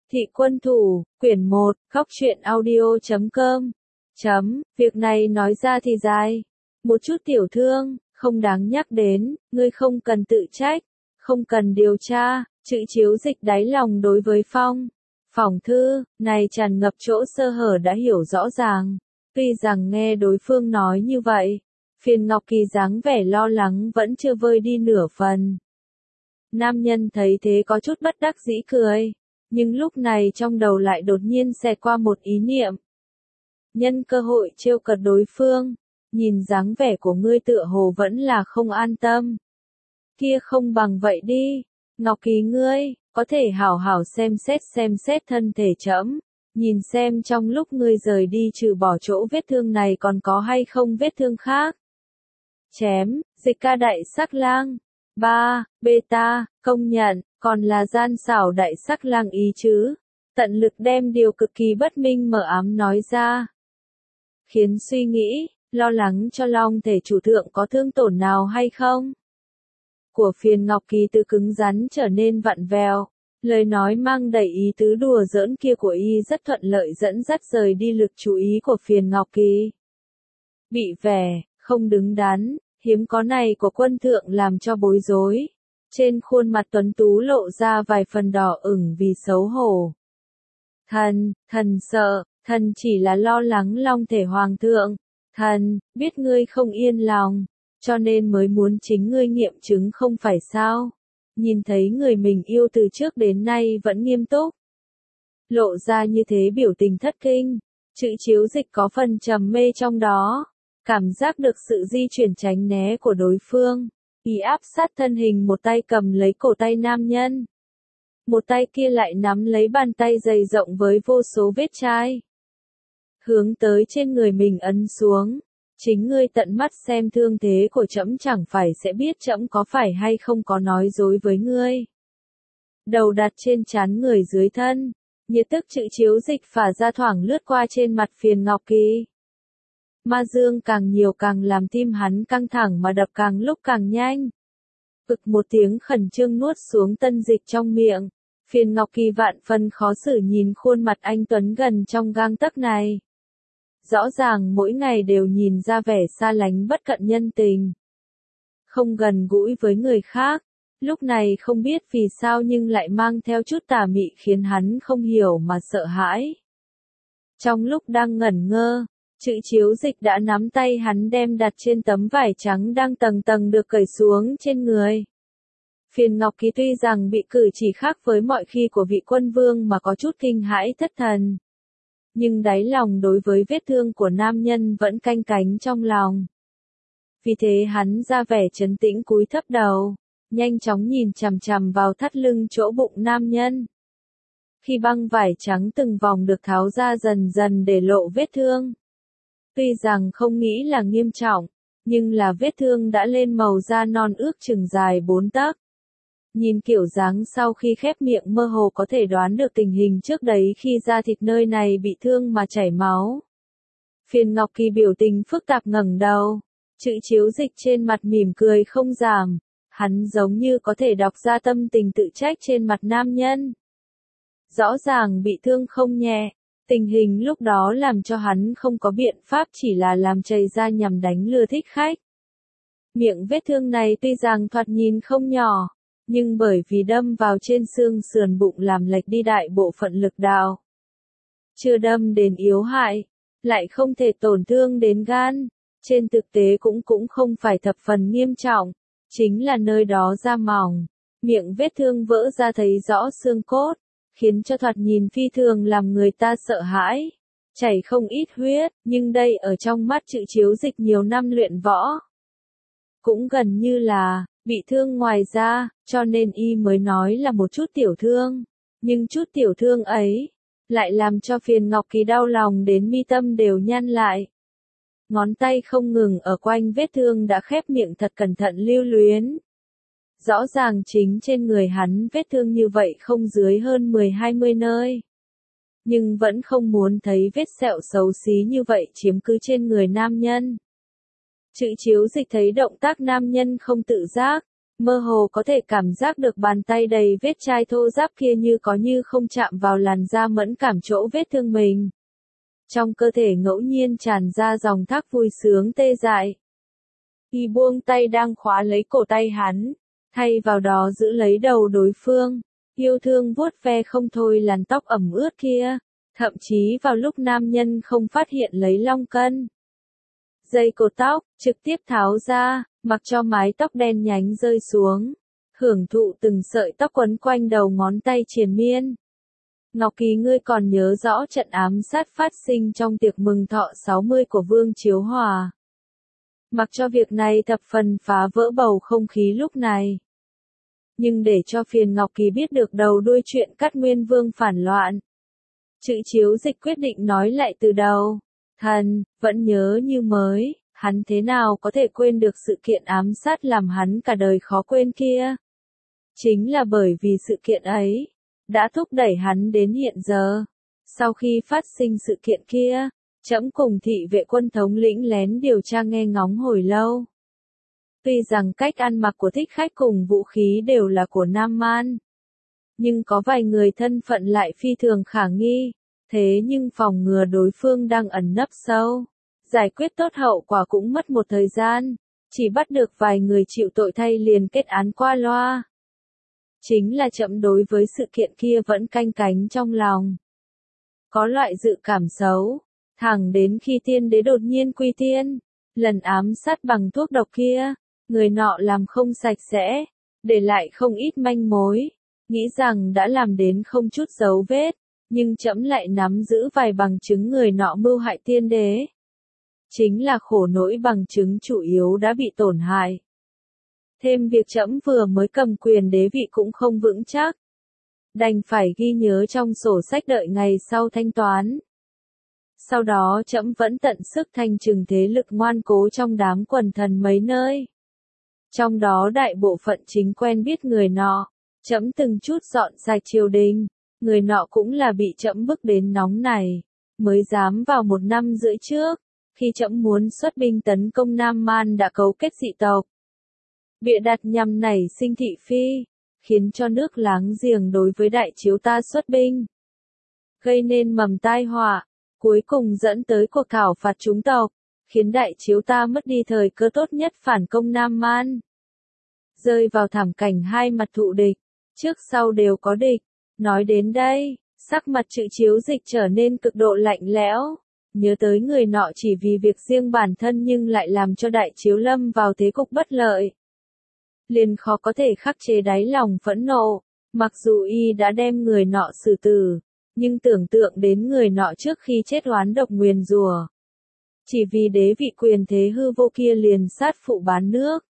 Thị quân thủ, quyển 1, khóc chuyện audio.com. Việc này nói ra thì dài. Một chút tiểu thương, không đáng nhắc đến, ngươi không cần tự trách, không cần điều tra, chữ chiếu dịch đáy lòng đối với Phỏng thư, này tràn ngập chỗ sơ hở đã hiểu rõ ràng. Tuy rằng nghe đối phương nói như vậy, Phiền Ngọc Kỳ dáng vẻ lo lắng vẫn chưa vơi đi nửa phần. Nam nhân thấy thế có chút bất đắc dĩ cười, nhưng lúc này trong đầu lại đột nhiên xẹt qua một ý niệm. Nhân cơ hội trêu cợt đối phương, nhìn dáng vẻ của ngươi tựa hồ vẫn là không an tâm. Kia không bằng vậy đi, Ngọc Kỳ ngươi, có thể hảo hảo xem xét thân thể trẫm, nhìn xem trong lúc ngươi rời đi trừ bỏ chỗ vết thương này còn có hay không vết thương khác. Chém, dịch ca đại sắc lang. Beta, công nhận, còn là gian xảo đại sắc lang ý chứ. Tận lực đem điều cực kỳ bất minh mờ ám nói ra. Khiến suy nghĩ, lo lắng cho long thể chủ thượng có thương tổn nào hay không. Của Phiền Ngọc Kỳ từ cứng rắn trở nên vặn vẹo. Lời nói mang đầy ý tứ đùa giỡn kia của y rất thuận lợi dẫn dắt rời đi lực chú ý của Phiền Ngọc Kỳ. Bị vẻ, không đứng đắn, hiếm có này của quân thượng làm cho bối rối. Trên khuôn mặt tuấn tú lộ ra vài phần đỏ ửng vì xấu hổ. Thần sợ, thần chỉ là lo lắng long thể hoàng thượng. Thần, biết ngươi không yên lòng, cho nên mới muốn chính ngươi nghiệm chứng không phải sao. Nhìn thấy người mình yêu từ trước đến nay vẫn nghiêm túc. Lộ ra như thế biểu tình thất kinh, chữ chiếu dịch có phần trầm mê trong đó. Cảm giác được sự di chuyển tránh né của đối phương, y áp sát thân hình một tay cầm lấy cổ tay nam nhân. Một tay kia lại nắm lấy bàn tay dày rộng với vô số vết chai. Hướng tới trên người mình ấn xuống, chính ngươi tận mắt xem thương thế của trẫm chẳng phải sẽ biết trẫm có phải hay không có nói dối với ngươi. Đầu đặt trên trán người dưới thân, nhiệt tức chữ chiếu dịch phả ra thoảng lướt qua trên mặt Phiền Ngọc Kỳ. Ma dương càng nhiều càng làm tim hắn căng thẳng mà đập càng lúc càng nhanh. Ực một tiếng khẩn trương nuốt xuống tân dịch trong miệng. Phiền Ngọc Kỳ vạn phần khó xử nhìn khuôn mặt anh Tuấn gần trong gang tấc này. Rõ ràng mỗi ngày đều nhìn ra vẻ xa lánh bất cận nhân tình. Không gần gũi với người khác. Lúc này không biết vì sao nhưng lại mang theo chút tà mị khiến hắn không hiểu mà sợ hãi. Trong lúc đang ngẩn ngơ, chữ chiếu dịch đã nắm tay hắn đem đặt trên tấm vải trắng đang tầng tầng được cởi xuống trên người. Phiền Ngọc Kỳ tuy rằng bị cử chỉ khác với mọi khi của vị quân vương mà có chút kinh hãi thất thần. Nhưng đáy lòng đối với vết thương của nam nhân vẫn canh cánh trong lòng. Vì thế hắn ra vẻ trấn tĩnh cúi thấp đầu, nhanh chóng nhìn chằm chằm vào thắt lưng chỗ bụng nam nhân. Khi băng vải trắng từng vòng được tháo ra dần dần để lộ vết thương. Tuy rằng không nghĩ là nghiêm trọng, nhưng là vết thương đã lên màu da non ước chừng dài 4 tấc. Nhìn kiểu dáng sau khi khép miệng mơ hồ có thể đoán được tình hình trước đấy khi da thịt nơi này bị thương mà chảy máu. Phiền Ngọc Kỳ biểu tình phức tạp ngẩng đầu, chữ chiếu dịch trên mặt mỉm cười không giảm, hắn giống như có thể đọc ra tâm tình tự trách trên mặt nam nhân. Rõ ràng bị thương không nhẹ. Tình hình lúc đó làm cho hắn không có biện pháp chỉ là làm chảy ra nhằm đánh lừa thích khách. Miệng vết thương này tuy rằng thoạt nhìn không nhỏ, nhưng bởi vì đâm vào trên xương sườn bụng làm lệch đi đại bộ phận lực đạo. Chưa đâm đến yếu hại, lại không thể tổn thương đến gan, trên thực tế cũng không phải thập phần nghiêm trọng, chính là nơi đó da mỏng, miệng vết thương vỡ ra thấy rõ xương cốt. Khiến cho thoạt nhìn phi thường làm người ta sợ hãi. Chảy không ít huyết, nhưng đây ở trong mắt chữ chiếu dịch nhiều năm luyện võ. Cũng gần như là, bị thương ngoài da, cho nên y mới nói là một chút tiểu thương. Nhưng chút tiểu thương ấy, lại làm cho Phiền Ngọc Kỳ đau lòng đến mi tâm đều nhăn lại. Ngón tay không ngừng ở quanh vết thương đã khép miệng thật cẩn thận lưu luyến. Rõ ràng chính trên người hắn vết thương như vậy không dưới hơn 10-20 nơi. Nhưng vẫn không muốn thấy vết sẹo xấu xí như vậy chiếm cứ trên người nam nhân. Chữ chiếu dịch thấy động tác nam nhân không tự giác, Mơ hồ có thể cảm giác được bàn tay đầy vết chai thô ráp kia như có như không chạm vào làn da mẫn cảm chỗ vết thương mình. Trong cơ thể ngẫu nhiên tràn ra dòng thác vui sướng tê dại. Y buông tay đang khóa lấy cổ tay hắn, thay vào đó giữ lấy đầu đối phương, yêu thương vuốt ve không thôi làn tóc ẩm ướt kia, thậm chí vào lúc nam nhân không phát hiện lấy long cân. Dây cột tóc, trực tiếp tháo ra, mặc cho mái tóc đen nhánh rơi xuống, hưởng thụ từng sợi tóc quấn quanh đầu ngón tay triền miên. Ngọc Kỳ, ngươi còn nhớ rõ trận ám sát phát sinh trong tiệc mừng thọ 60 của Vương Chiếu Hòa. Mặc cho việc này thập phần phá vỡ bầu không khí lúc này. Nhưng để cho phiền Ngọc Kỳ biết được đầu đuôi chuyện Cát Nguyên Vương phản loạn. Chữ Chiếu Dịch quyết định nói lại từ đầu. Thần, vẫn nhớ như mới, hắn thế nào có thể quên được sự kiện ám sát làm hắn cả đời khó quên kia. Chính là bởi vì sự kiện ấy, đã thúc đẩy hắn đến hiện giờ. Sau khi phát sinh sự kiện kia, trẫm cùng thị vệ quân thống lĩnh lén điều tra nghe ngóng hồi lâu. Tuy rằng cách ăn mặc của thích khách cùng vũ khí đều là của Nam Man, nhưng có vài người thân phận lại phi thường khả nghi, thế nhưng phòng ngừa đối phương đang ẩn nấp sâu. Giải quyết tốt hậu quả cũng mất một thời gian, chỉ bắt được vài người chịu tội thay liền kết án qua loa. Chính là trẫm đối với sự kiện kia vẫn canh cánh trong lòng. Có loại dự cảm xấu, thẳng đến khi tiên đế đột nhiên quy tiên, lần ám sát bằng thuốc độc kia, người nọ làm không sạch sẽ, để lại không ít manh mối, nghĩ rằng đã làm đến không chút dấu vết, nhưng trẫm lại nắm giữ vài bằng chứng người nọ mưu hại tiên đế. Chính là khổ nỗi bằng chứng chủ yếu đã bị tổn hại. Thêm việc trẫm vừa mới cầm quyền đế vị cũng không vững chắc. Đành phải ghi nhớ trong sổ sách đợi ngày sau thanh toán. Sau đó trẫm vẫn tận sức thanh trừng thế lực ngoan cố trong đám quần thần mấy nơi. Trong đó đại bộ phận chính quen biết người nọ, trẫm từng chút dọn sạch triều đình, người nọ cũng là bị trẫm bức đến nóng này, mới dám vào 1 năm rưỡi trước, khi trẫm muốn xuất binh tấn công Nam Man đã cấu kết dị tộc. Bịa đặt nhằm nảy sinh thị phi, khiến cho nước láng giềng đối với đại chiếu ta xuất binh. Gây nên mầm tai họa, cuối cùng dẫn tới cuộc thảo phạt chúng tộc, khiến đại chiếu ta mất đi thời cơ tốt nhất phản công Nam Man. Rơi vào thảm cảnh hai mặt thụ địch, trước sau đều có địch. Nói đến đây, sắc mặt Chữ Chiếu Dịch trở nên cực độ lạnh lẽo, nhớ tới người nọ chỉ vì việc riêng bản thân nhưng lại làm cho đại chiếu lâm vào thế cục bất lợi. Liền khó có thể khắc chế đáy lòng phẫn nộ, mặc dù y đã đem người nọ xử tử, nhưng tưởng tượng đến người nọ trước khi chết oán độc nguyền rủa. Chỉ vì đế vị quyền thế hư vô kia liền sát phụ bán nước.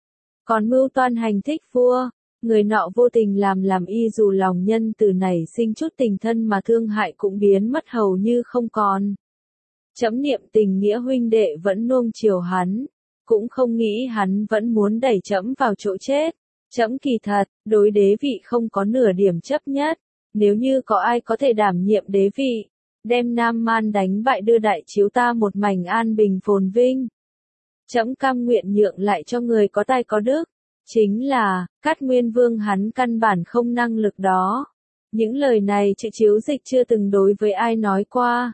Còn mưu toan hành thích vua, người nọ vô tình làm y dù lòng nhân từ này sinh chút tình thân mà thương hại cũng biến mất hầu như không còn. Trẫm niệm tình nghĩa huynh đệ vẫn nuông chiều hắn, cũng không nghĩ hắn vẫn muốn đẩy trẫm vào chỗ chết. Trẫm kỳ thật, đối đế vị không có nửa điểm chấp nhất, nếu như có ai có thể đảm nhiệm đế vị, đem Nam Man đánh bại đưa đại chiếu ta một mảnh an bình phồn vinh. Trẫm cam nguyện nhượng lại cho người có tài có đức, chính là, Cát Nguyên Vương hắn căn bản không năng lực đó. Những lời này Chữ Chiếu Dịch chưa từng đối với ai nói qua.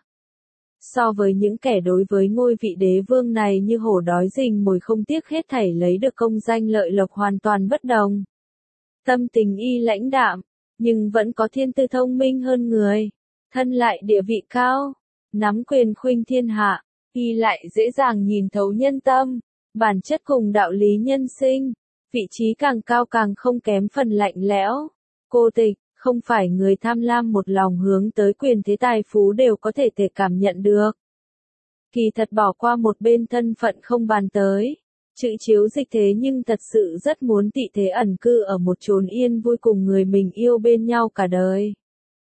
So với những kẻ đối với ngôi vị đế vương này như hổ đói rình mồi không tiếc hết thảy lấy được công danh lợi lộc hoàn toàn bất đồng. Tâm tình y lãnh đạm, nhưng vẫn có thiên tư thông minh hơn người, thân lại địa vị cao, nắm quyền khuynh thiên hạ, y lại dễ dàng nhìn thấu nhân tâm, bản chất cùng đạo lý nhân sinh, vị trí càng cao càng không kém phần lạnh lẽo, cô tịch. Không phải người tham lam một lòng hướng tới quyền thế tài phú đều có thể cảm nhận được. Kỳ thật bỏ qua một bên thân phận không bàn tới. Chữ Chiếu Dịch thế nhưng thật sự rất muốn tị thế ẩn cư ở một chốn yên vui cùng người mình yêu bên nhau cả đời.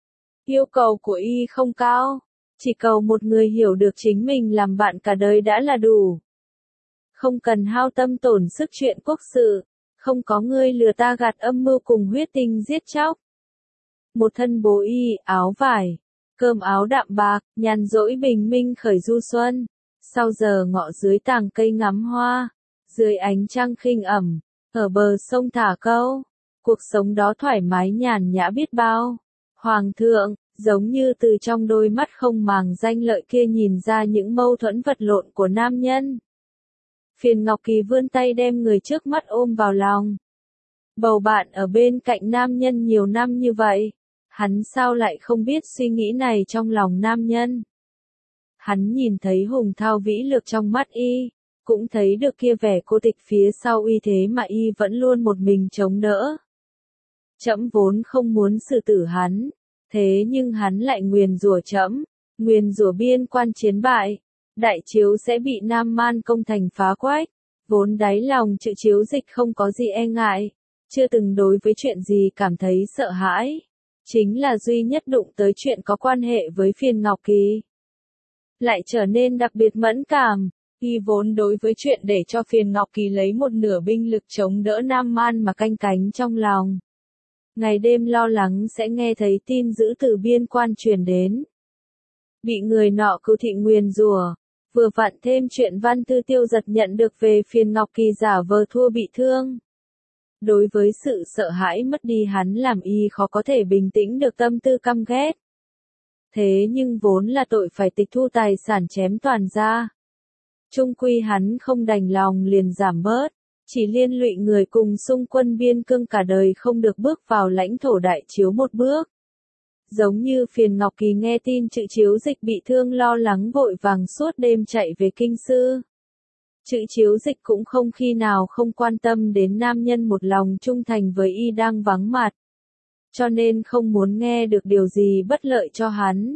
Yêu cầu của y không cao, chỉ cầu một người hiểu được chính mình làm bạn cả đời đã là đủ. Không cần hao tâm tổn sức chuyện quốc sự, không có người lừa ta gạt âm mưu cùng huyết tinh giết chóc. Một thân bố y, áo vải, cơm áo đạm bạc, nhàn rỗi bình minh khởi du xuân. Sau giờ ngọ dưới tàng cây ngắm hoa, dưới ánh trăng khinh ẩm, ở bờ sông thả câu, cuộc sống đó thoải mái nhàn nhã biết bao. Hoàng thượng, giống như từ trong đôi mắt không màng danh lợi kia nhìn ra những mâu thuẫn vật lộn của nam nhân. Phiền Ngọc Kỳ vươn tay đem người trước mắt ôm vào lòng. Bầu bạn ở bên cạnh nam nhân nhiều năm như vậy, hắn sao lại không biết suy nghĩ này trong lòng nam nhân. Hắn nhìn thấy hùng thao vĩ lược trong mắt y, cũng thấy được kia vẻ cô tịch phía sau y thế mà y vẫn luôn một mình chống đỡ. Trẫm vốn không muốn xử tử hắn, thế nhưng hắn lại nguyền rủa trẫm, nguyền rủa biên quan chiến bại, đại chiếu sẽ bị Nam Man công thành phá quách. Vốn đáy lòng Trự Chiếu Dịch không có gì e ngại, chưa từng đối với chuyện gì cảm thấy sợ hãi, chính là duy nhất đụng tới chuyện có quan hệ với Phiền Ngọc Kỳ, lại trở nên đặc biệt mẫn cảm. Y vốn đối với chuyện để cho Phiền Ngọc Kỳ lấy một nửa binh lực chống đỡ Nam Man mà canh cánh trong lòng. Ngày đêm lo lắng sẽ nghe thấy tin dữ từ biên quan truyền đến. Bị người nọ cưu thị nguyền rủa, vừa vặn thêm chuyện Văn Tư Tiêu Giật nhận được về Phiền Ngọc Kỳ giả vờ thua bị thương. Đối với sự sợ hãi mất đi hắn làm y khó có thể bình tĩnh được tâm tư căm ghét. Thế nhưng vốn là tội phải tịch thu tài sản chém toàn ra. Chung quy hắn không đành lòng liền giảm bớt, chỉ liên lụy người cùng xung quân biên cương cả đời không được bước vào lãnh thổ đại chiếu một bước. Giống như Phiền Ngọc Kỳ nghe tin Trự Chiếu Dịch bị thương lo lắng vội vàng suốt đêm chạy về kinh sư. Trự Chiếu Dịch cũng không khi nào không quan tâm đến nam nhân một lòng trung thành với y đang vắng mặt. Cho nên không muốn nghe được điều gì bất lợi cho hắn.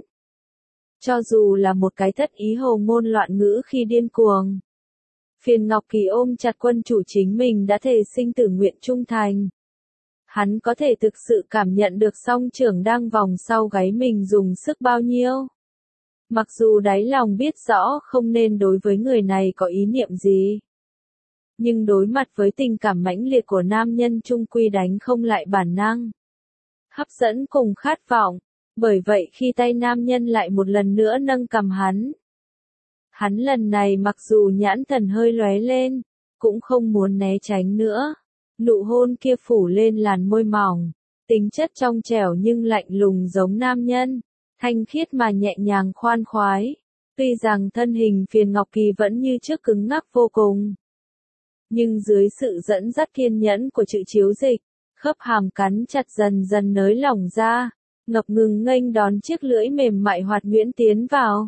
Cho dù là một cái thất ý hồ ngôn loạn ngữ khi điên cuồng. Phiền Ngọc Kỳ ôm chặt quân chủ chính mình đã thề sinh tử nguyện trung thành. Hắn có thể thực sự cảm nhận được song trưởng đang vòng sau gáy mình dùng sức bao nhiêu. Mặc dù đáy lòng biết rõ không nên đối với người này có ý niệm gì. Nhưng đối mặt với tình cảm mãnh liệt của nam nhân chung quy đánh không lại bản năng. Hấp dẫn cùng khát vọng. Bởi vậy khi tay nam nhân lại một lần nữa nâng cầm hắn. Hắn lần này mặc dù nhãn thần hơi lóe lên, cũng không muốn né tránh nữa. Nụ hôn kia phủ lên làn môi mỏng, tính chất trong trẻo nhưng lạnh lùng giống nam nhân, thanh khiết mà nhẹ nhàng khoan khoái. Tuy rằng thân hình Phiền Ngọc Kỳ vẫn như trước cứng ngắc vô cùng. Nhưng dưới sự dẫn dắt kiên nhẫn của Trự Chiếu Dịch, khớp hàm cắn chặt dần dần nới lỏng ra, ngập ngừng nghênh đón chiếc lưỡi mềm mại hoạt nhuyễn tiến vào.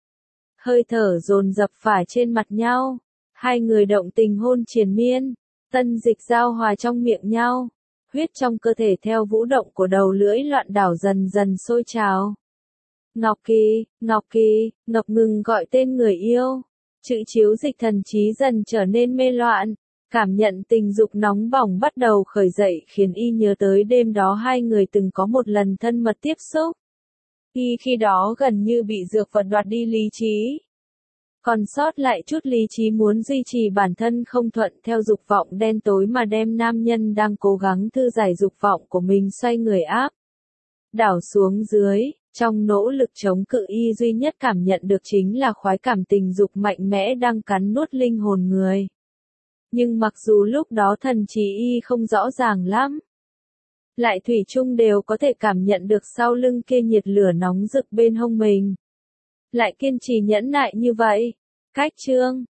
Hơi thở dồn dập phả trên mặt nhau, hai người động tình hôn triền miên, tân dịch giao hòa trong miệng nhau, huyết trong cơ thể theo vũ động của đầu lưỡi loạn đảo dần dần sôi trào. Ngọc Kỳ, Ngọc Kỳ, ngập ngừng gọi tên người yêu. Trự Chiếu Dịch thần trí dần trở nên mê loạn, cảm nhận tình dục nóng bỏng bắt đầu khởi dậy khiến y nhớ tới đêm đó hai người từng có một lần thân mật tiếp xúc. Y khi đó gần như bị dược vật đoạt đi lý trí. Còn sót lại chút lý trí muốn duy trì bản thân không thuận theo dục vọng đen tối mà đem nam nhân đang cố gắng thư giải dục vọng của mình xoay người áp đảo xuống dưới. Trong nỗ lực chống cự y duy nhất cảm nhận được chính là khoái cảm tình dục mạnh mẽ đang cắn nuốt linh hồn người. Nhưng mặc dù lúc đó thần trí y không rõ ràng lắm, lại thủy chung đều có thể cảm nhận được sau lưng kia nhiệt lửa nóng rực bên hông mình. Lại kiên trì nhẫn nại như vậy. Cách chương